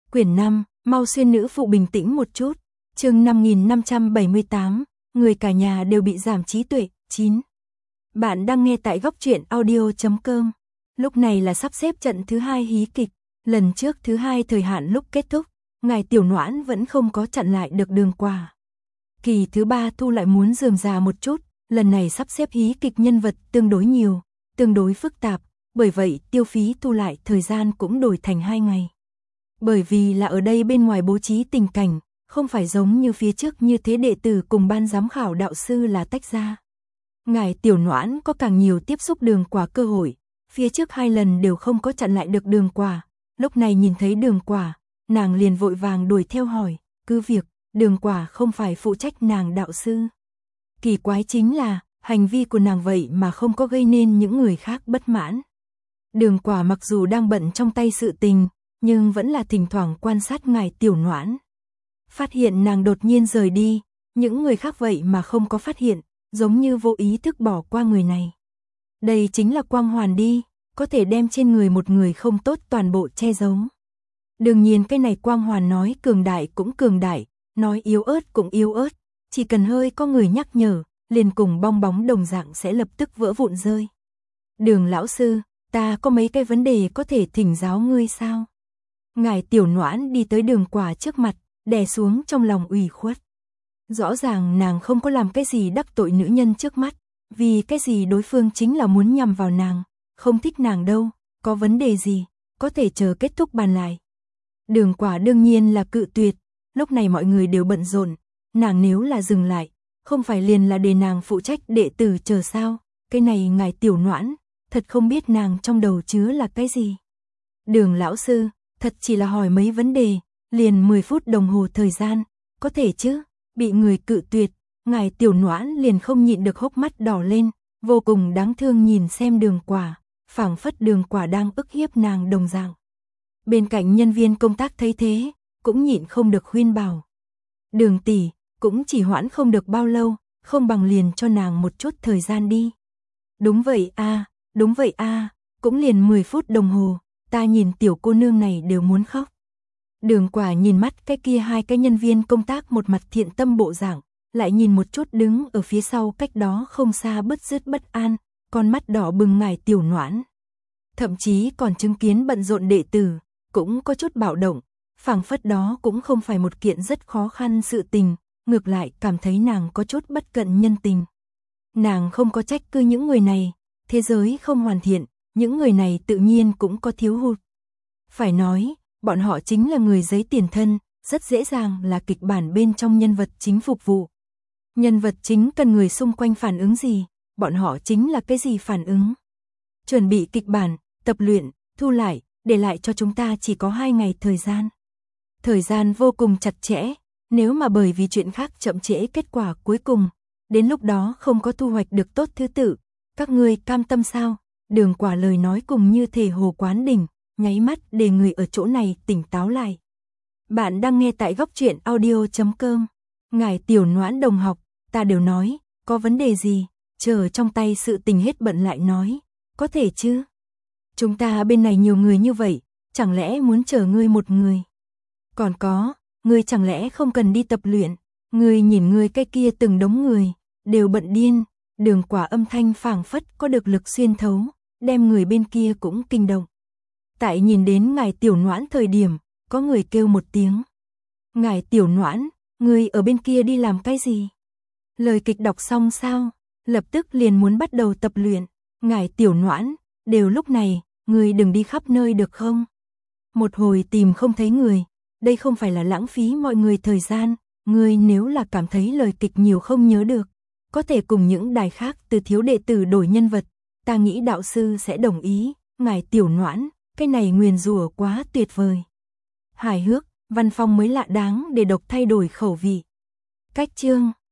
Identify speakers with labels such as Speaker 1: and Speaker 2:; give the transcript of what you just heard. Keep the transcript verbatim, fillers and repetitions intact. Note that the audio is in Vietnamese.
Speaker 1: Quyển năm, mau xuyên nữ phụ bình tĩnh một chút. Chương năm nghìn năm trăm bảy mươi tám, người cả nhà đều bị giảm trí tuệ. chín. Bạn đang nghe tại góc truyện audio chấm com. Lúc này là sắp xếp trận thứ hai hí kịch. Lần trước thứ hai thời hạn lúc kết thúc, ngài Tiểu Noãn vẫn không có chặn lại được Đường Quả. Kỳ thứ ba Thu lại muốn rườm rà một chút, lần này sắp xếp hí kịch nhân vật tương đối nhiều, tương đối phức tạp, bởi vậy tiêu phí Thu lại thời gian cũng đổi thành hai ngày. Bởi vì là ở đây bên ngoài bố trí tình cảnh, không phải giống như phía trước như thế đệ tử cùng ban giám khảo đạo sư là tách ra. Ngài Tiểu Noãn có càng nhiều tiếp xúc Đường Quả cơ hội, phía trước hai lần đều không có chặn lại được Đường Quả, lúc này nhìn thấy Đường Quả, nàng liền vội vàng đuổi theo hỏi, cứ việc, Đường Quả không phải phụ trách nàng đạo sư. Kỳ quái chính là, hành vi của nàng vậy mà không có gây nên những người khác bất mãn. Đường Quả mặc dù đang bận trong tay sự tình, nhưng vẫn là thỉnh thoảng quan sát ngài Tiểu Noãn. Phát hiện nàng đột nhiên rời đi, những người khác vậy mà không có phát hiện, giống như vô ý thức bỏ qua người này. Đây chính là quang hoàn đi, có thể đem trên người một người không tốt toàn bộ che giấu. Đương nhiên cái này quang hoàn nói cường đại cũng cường đại, nói yếu ớt cũng yếu ớt, chỉ cần hơi có người nhắc nhở, liền cùng bong bóng đồng dạng sẽ lập tức vỡ vụn rơi. Đường lão sư, ta có mấy cái vấn đề có thể thỉnh giáo ngươi sao? Ngài Tiểu Noãn đi tới Đường Quả trước mặt, đè xuống trong lòng ủy khuất. Rõ ràng nàng không có làm cái gì đắc tội nữ nhân trước mắt, vì cái gì đối phương chính là muốn nhằm vào nàng, không thích nàng đâu, có vấn đề gì, có thể chờ kết thúc bàn lại. Đường Quả đương nhiên là cự tuyệt, lúc này mọi người đều bận rộn, nàng nếu là dừng lại, không phải liền là để nàng phụ trách đệ tử chờ sao, cái này ngài Tiểu Noãn, thật không biết nàng trong đầu chứa là cái gì. Đường lão sư, thật chỉ là hỏi mấy vấn đề, liền mười phút đồng hồ thời gian, có thể chứ, bị người cự tuyệt, ngài Tiểu Noãn liền không nhịn được hốc mắt đỏ lên, vô cùng đáng thương nhìn xem Đường Quả, phảng phất Đường Quả đang ức hiếp nàng đồng dạng. Bên cạnh nhân viên công tác thấy thế, cũng nhịn không được khuyên bảo. Đường tỷ, cũng chỉ hoãn không được bao lâu, không bằng liền cho nàng một chút thời gian đi. Đúng vậy a, à, đúng vậy a, à, cũng liền mười phút đồng hồ, ta nhìn tiểu cô nương này đều muốn khóc. Đường Quả nhìn mắt cái kia hai cái nhân viên công tác một mặt thiện tâm bộ dạng, lại nhìn một chút đứng ở phía sau cách đó không xa bứt rứt bất an, con mắt đỏ bừng ngài Tiểu Noãn. Thậm chí còn chứng kiến bận rộn đệ tử, cũng có chút bạo động, phảng phất đó cũng không phải một kiện rất khó khăn sự tình, ngược lại cảm thấy nàng có chút bất cận nhân tình. Nàng không có trách cứ những người này, thế giới không hoàn thiện, những người này tự nhiên cũng có thiếu hụt. Phải nói, bọn họ chính là người giấy tiền thân, rất dễ dàng là kịch bản bên trong nhân vật chính phục vụ. Nhân vật chính cần người xung quanh phản ứng gì, bọn họ chính là cái gì phản ứng. Chuẩn bị kịch bản, tập luyện, thu lại, để lại cho chúng ta chỉ có hai ngày thời gian. Thời gian vô cùng chặt chẽ, nếu mà bởi vì chuyện khác chậm trễ kết quả cuối cùng, đến lúc đó không có thu hoạch được tốt thứ tự, các ngươi cam tâm sao? Đường Quả lời nói cùng như thể hồ quán đỉnh, nháy mắt để người ở chỗ này tỉnh táo lại. Bạn đang nghe tại góc truyện audio chấm com. Ngài Tiểu Noãn đồng học, ta đều nói, có vấn đề gì, chờ trong tay sự tình hết bận lại nói, có thể chứ? Chúng ta bên này nhiều người như vậy, chẳng lẽ muốn chờ ngươi một người? Còn có, ngươi chẳng lẽ không cần đi tập luyện? Ngươi nhìn ngươi cái kia từng đống người, đều bận điên. Đường Quả âm thanh phảng phất có được lực xuyên thấu, đem người bên kia cũng kinh động. Tại nhìn đến ngài Tiểu Noãn thời điểm, có người kêu một tiếng. Ngài Tiểu Noãn, ngươi ở bên kia đi làm cái gì? Lời kịch đọc xong sao? Lập tức liền muốn bắt đầu tập luyện. Ngài Tiểu Noãn, đều lúc này, ngươi đừng đi khắp nơi được không? Một hồi tìm không thấy người, đây không phải là lãng phí mọi người thời gian, ngươi nếu là cảm thấy lời kịch nhiều không nhớ được, có thể cùng những đài khác từ thiếu đệ tử đổi nhân vật, ta nghĩ đạo sư sẽ đồng ý. Ngài Tiểu Noãn, cái này nguyền rủa quá tuyệt vời. Hài hước, văn phong mới lạ đáng để độc thay đổi khẩu vị. Cách chương